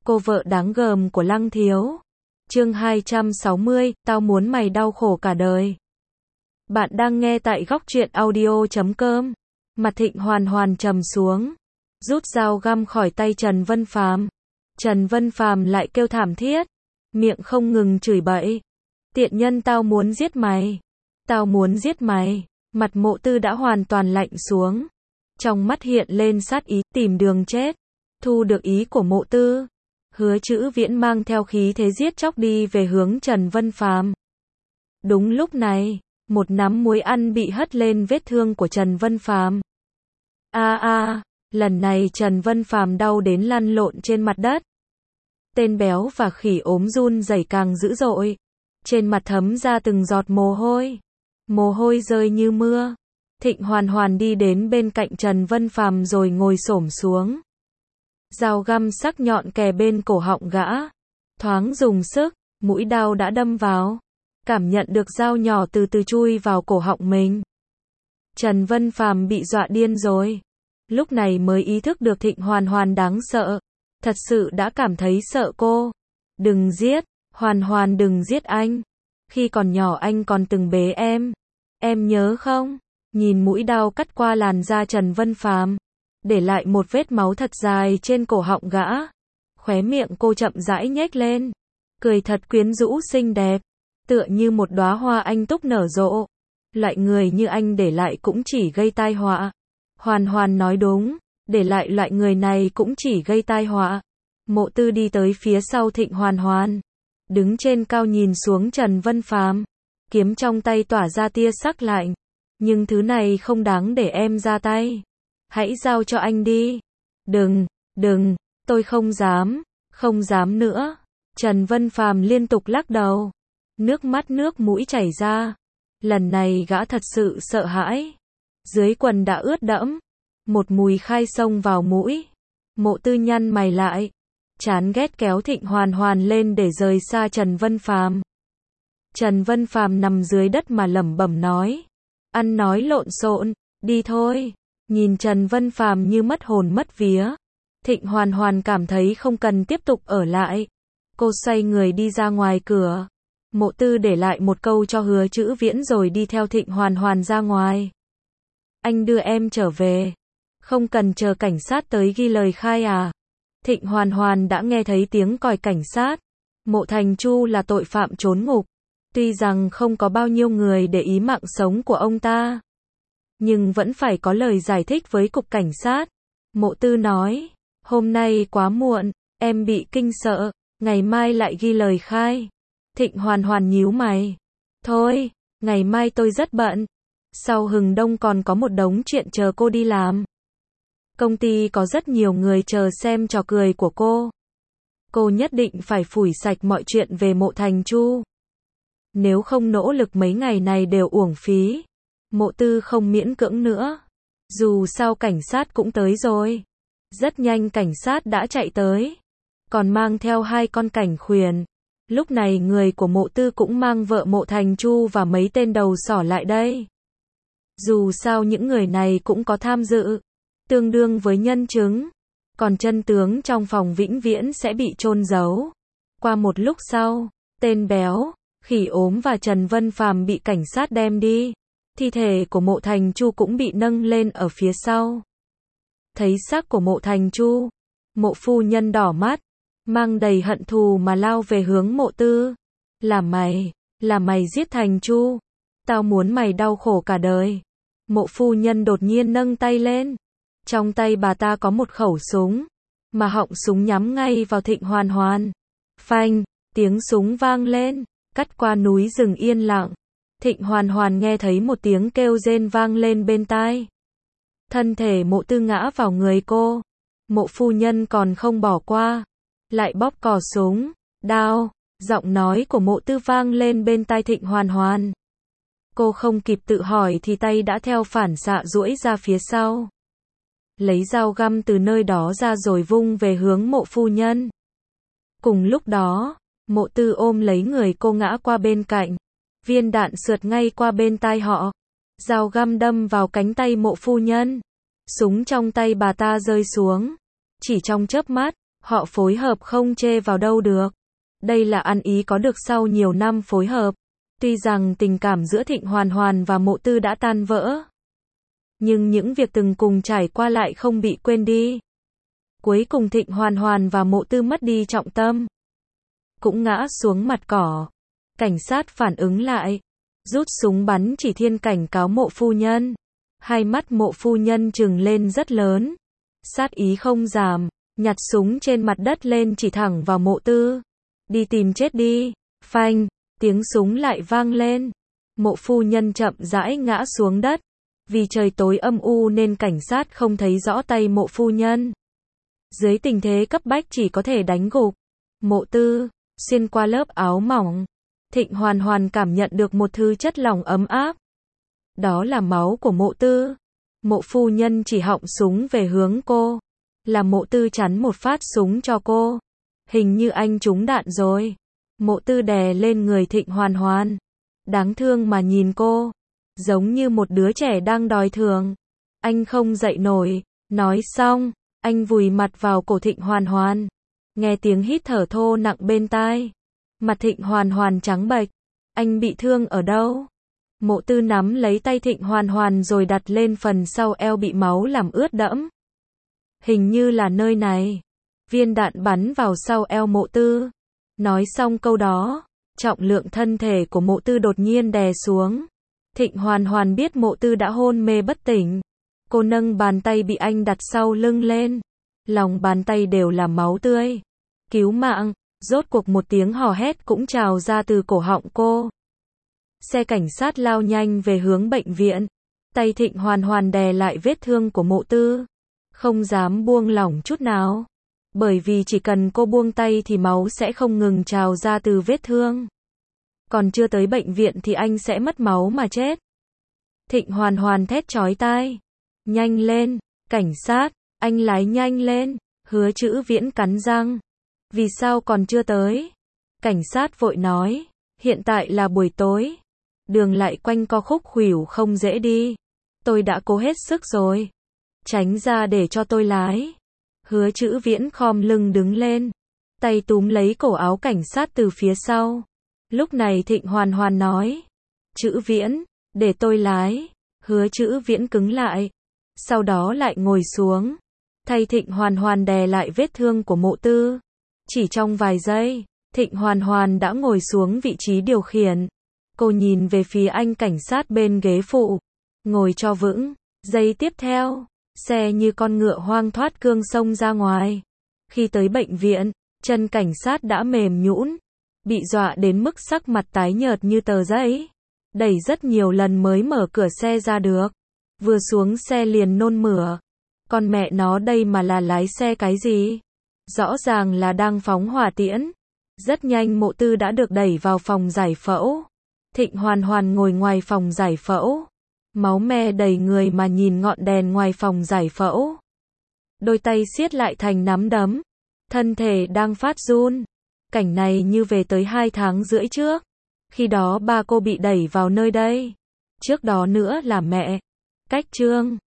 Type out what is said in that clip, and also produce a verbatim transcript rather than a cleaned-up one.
cô vợ đáng gờm của Lăng Thiếu. Chương hai trăm sáu mươi, tao muốn mày đau khổ cả đời. Bạn đang nghe tại góc truyện audio chấm com. Mặt Thịnh Hoàn Hoàn trầm xuống, rút dao găm khỏi tay Trần Vân Phàm. Trần Vân Phàm lại kêu thảm thiết, miệng không ngừng chửi bậy. Tiện nhân, tao muốn giết mày. Tao muốn giết mày. Mặt Mộ Tư đã hoàn toàn lạnh xuống. Trong mắt hiện lên sát ý, tìm đường chết. Thu được ý của Mộ Tư, Hứa Chữ Viễn mang theo khí thế giết chóc đi về hướng Trần Vân Phàm. Đúng lúc này, một nắm muối ăn bị hất lên vết thương của Trần Vân Phàm. A a, lần này Trần Vân Phàm đau đến lăn lộn trên mặt đất. Tên béo và khỉ ốm run rẩy càng dữ dội, trên mặt thấm ra từng giọt mồ hôi. Mồ hôi rơi như mưa. Thịnh Hoàn Hoàn đi đến bên cạnh Trần Vân Phàm rồi ngồi xổm xuống. Dao găm sắc nhọn kề bên cổ họng gã. Thoáng dùng sức, mũi dao đã đâm vào. Cảm nhận được dao nhỏ từ từ chui vào cổ họng mình. Trần Vân Phàm bị dọa điên rồi. Lúc này mới ý thức được Thịnh Hoàn Hoàn đáng sợ. Thật sự đã cảm thấy sợ cô. Đừng giết, Hoàn Hoàn đừng giết anh. Khi còn nhỏ anh còn từng bế em. Em nhớ không? Nhìn mũi dao cắt qua làn da Trần Vân Phàm, để lại một vết máu thật dài trên cổ họng gã. Khóe miệng cô chậm rãi nhếch lên, cười thật quyến rũ xinh đẹp, tựa như một đóa hoa anh túc nở rộ. Loại người như anh để lại cũng chỉ gây tai họa. Hoàn Hoàn nói đúng, để lại loại người này cũng chỉ gây tai họa. Mộ Tư đi tới phía sau Thịnh Hoàn Hoàn, đứng trên cao nhìn xuống Trần Vân Phàm, kiếm trong tay tỏa ra tia sắc lạnh. Nhưng thứ này không đáng để em ra tay. Hãy giao cho anh đi. Đừng, đừng, tôi không dám, không dám nữa. Trần Vân Phàm liên tục lắc đầu, nước mắt nước mũi chảy ra. Lần này gã thật sự sợ hãi. Dưới quần đã ướt đẫm, một mùi khai xông vào mũi. Mộ Tư nhăn mày lại, chán ghét kéo Thịnh Hoàn Hoàn lên để rời xa Trần Vân Phàm. Trần Vân Phàm nằm dưới đất mà lẩm bẩm nói, ăn nói lộn xộn, đi thôi. Nhìn Trần Vân Phàm như mất hồn mất vía, Thịnh Hoàn Hoàn cảm thấy không cần tiếp tục ở lại. Cô xoay người đi ra ngoài cửa. Mộ Tư để lại một câu cho Hứa Chữ Viễn rồi đi theo Thịnh Hoàn Hoàn ra ngoài. Anh đưa em trở về, không cần chờ cảnh sát tới ghi lời khai à? Thịnh Hoàn Hoàn đã nghe thấy tiếng còi cảnh sát. Mộ Thành Chu là tội phạm trốn ngục. Tuy rằng không có bao nhiêu người để ý mạng sống của ông ta, nhưng vẫn phải có lời giải thích với cục cảnh sát. Mộ Tư nói, hôm nay quá muộn, em bị kinh sợ, ngày mai lại ghi lời khai. Thịnh Hoàn Hoàn nhíu mày, thôi, ngày mai tôi rất bận. Sau Hừng Đông còn có một đống chuyện chờ cô đi làm. Công ty có rất nhiều người chờ xem trò cười của cô. Cô nhất định phải phủi sạch mọi chuyện về Mộ Thành Chu. Nếu không nỗ lực mấy ngày này đều uổng phí. Mộ Tư không miễn cưỡng nữa. Dù sao cảnh sát cũng tới rồi. Rất nhanh cảnh sát đã chạy tới, còn mang theo hai con cảnh khuyển. Lúc này người của Mộ Tư cũng mang vợ Mộ Thành Chu và mấy tên đầu sỏ lại đây. Dù sao những người này cũng có tham dự, tương đương với nhân chứng. Còn chân tướng trong phòng vĩnh viễn sẽ bị chôn giấu. Qua một lúc sau, tên béo, khỉ ốm và Trần Vân Phàm bị cảnh sát đem đi. Thi thể của Mộ Thành Chu cũng bị nâng lên ở phía sau. Thấy xác của Mộ Thành Chu, Mộ phu nhân đỏ mắt, mang đầy hận thù mà lao về hướng Mộ Tư. Là mày, là mày giết Thành Chu. Tao muốn mày đau khổ cả đời. Mộ phu nhân đột nhiên nâng tay lên. Trong tay bà ta có một khẩu súng, mà họng súng nhắm ngay vào Thịnh Hoàn Hoàn. Phanh, tiếng súng vang lên, cắt qua núi rừng yên lặng. Thịnh Hoàn Hoàn nghe thấy một tiếng kêu rên vang lên bên tai. Thân thể Mộ Tư ngã vào người cô. Mộ phu nhân còn không bỏ qua, lại bóp cò súng. Đao, giọng nói của Mộ Tư vang lên bên tai Thịnh Hoàn Hoàn. Cô không kịp tự hỏi thì tay đã theo phản xạ duỗi ra phía sau, lấy dao găm từ nơi đó ra rồi vung về hướng Mộ phu nhân. Cùng lúc đó, Mộ Tư ôm lấy người cô ngã qua bên cạnh. Viên đạn sượt ngay qua bên tai họ. Dao găm đâm vào cánh tay Mộ phu nhân. Súng trong tay bà ta rơi xuống. Chỉ trong chớp mắt, Họ phối hợp không chê vào đâu được. Đây là ăn ý có được sau nhiều năm phối hợp. Tuy rằng tình cảm giữa Thịnh Hoàn Hoàn và Mộ Tư đã tan vỡ, nhưng những việc từng cùng trải qua lại không bị quên đi. Cuối cùng Thịnh Hoàn Hoàn và Mộ Tư mất đi trọng tâm, cũng ngã xuống mặt cỏ. Cảnh sát phản ứng lại, rút súng bắn chỉ thiên cảnh cáo Mộ phu nhân. Hai mắt Mộ phu nhân trừng lên rất lớn, sát ý không giảm, nhặt súng trên mặt đất lên chỉ thẳng vào Mộ Tư. Đi tìm chết đi. Phanh, tiếng súng lại vang lên. Mộ phu nhân chậm rãi ngã xuống đất. Vì trời tối âm u nên cảnh sát không thấy rõ tay Mộ phu nhân. Dưới tình thế cấp bách chỉ có thể đánh gục Mộ Tư. Xuyên qua lớp áo mỏng, Thịnh Hoàn Hoàn cảm nhận được một thứ chất lỏng ấm áp. Đó là máu của Mộ Tư. Mộ phu nhân chỉ họng súng về hướng cô. Là Mộ Tư chắn một phát súng cho cô. Hình như anh trúng đạn rồi. Mộ Tư đè lên người Thịnh Hoàn Hoàn. Đáng thương mà nhìn cô. Giống như một đứa trẻ đang đòi thưởng. Anh không dậy nổi. Nói xong, anh vùi mặt vào cổ Thịnh Hoàn Hoàn. Nghe tiếng hít thở thô nặng bên tai. Mặt Thịnh Hoàn Hoàn trắng bệch. Anh bị thương ở đâu? Mộ Tư nắm lấy tay Thịnh Hoàn Hoàn rồi đặt lên phần sau eo bị máu làm ướt đẫm. Hình như là nơi này. Viên đạn bắn vào sau eo Mộ Tư. Nói xong câu đó, trọng lượng thân thể của Mộ Tư đột nhiên đè xuống. Thịnh Hoàn Hoàn biết Mộ Tư đã hôn mê bất tỉnh. Cô nâng bàn tay bị anh đặt sau lưng lên. Lòng bàn tay đều là máu tươi. Cứu mạng. Rốt cuộc một tiếng hò hét cũng trào ra từ cổ họng cô. Xe cảnh sát lao nhanh về hướng bệnh viện. Tay Thịnh Hoàn Hoàn đè lại vết thương của Mộ Tư. Không dám buông lỏng chút nào. Bởi vì chỉ cần cô buông tay thì máu sẽ không ngừng trào ra từ vết thương. Còn chưa tới bệnh viện thì anh sẽ mất máu mà chết. Thịnh Hoàn Hoàn thét chói tai. Nhanh lên, cảnh sát, anh lái nhanh lên. Hứa Chữ Viễn cắn răng. Vì sao còn chưa tới? Cảnh sát vội nói. Hiện tại là buổi tối. Đường lại quanh co khúc khuỷu không dễ đi. Tôi đã cố hết sức rồi. Tránh ra để cho tôi lái. Hứa Chữ Viễn khom lưng đứng lên. Tay túm lấy cổ áo cảnh sát từ phía sau. Lúc này Thịnh Hoàn Hoàn nói. Chữ Viễn, để tôi lái. Hứa Chữ Viễn cứng lại. Sau đó lại ngồi xuống. Thay Thịnh Hoàn Hoàn đè lại vết thương của Mộ Tư. Chỉ trong vài giây, Thịnh Hoàn Hoàn đã ngồi xuống vị trí điều khiển. Cô nhìn về phía anh cảnh sát bên ghế phụ. Ngồi cho vững. Giây tiếp theo, xe như con ngựa hoang thoát cương xông ra ngoài. Khi tới bệnh viện, chân cảnh sát đã mềm nhũn, bị dọa đến mức sắc mặt tái nhợt như tờ giấy. Đẩy rất nhiều lần mới mở cửa xe ra được. Vừa xuống xe liền nôn mửa. Con mẹ nó đây mà là lái xe cái gì? Rõ ràng là đang phóng hỏa tiễn. Rất nhanh Mộ Tư đã được đẩy vào phòng giải phẫu. Thịnh Hoàn Hoàn ngồi ngoài phòng giải phẫu. Máu me đầy người mà nhìn ngọn đèn ngoài phòng giải phẫu. Đôi tay siết lại thành nắm đấm. Thân thể đang phát run. Cảnh này như về tới hai tháng rưỡi trước. Khi đó ba cô bị đẩy vào nơi đây. Trước đó nữa là mẹ. Cách Trương.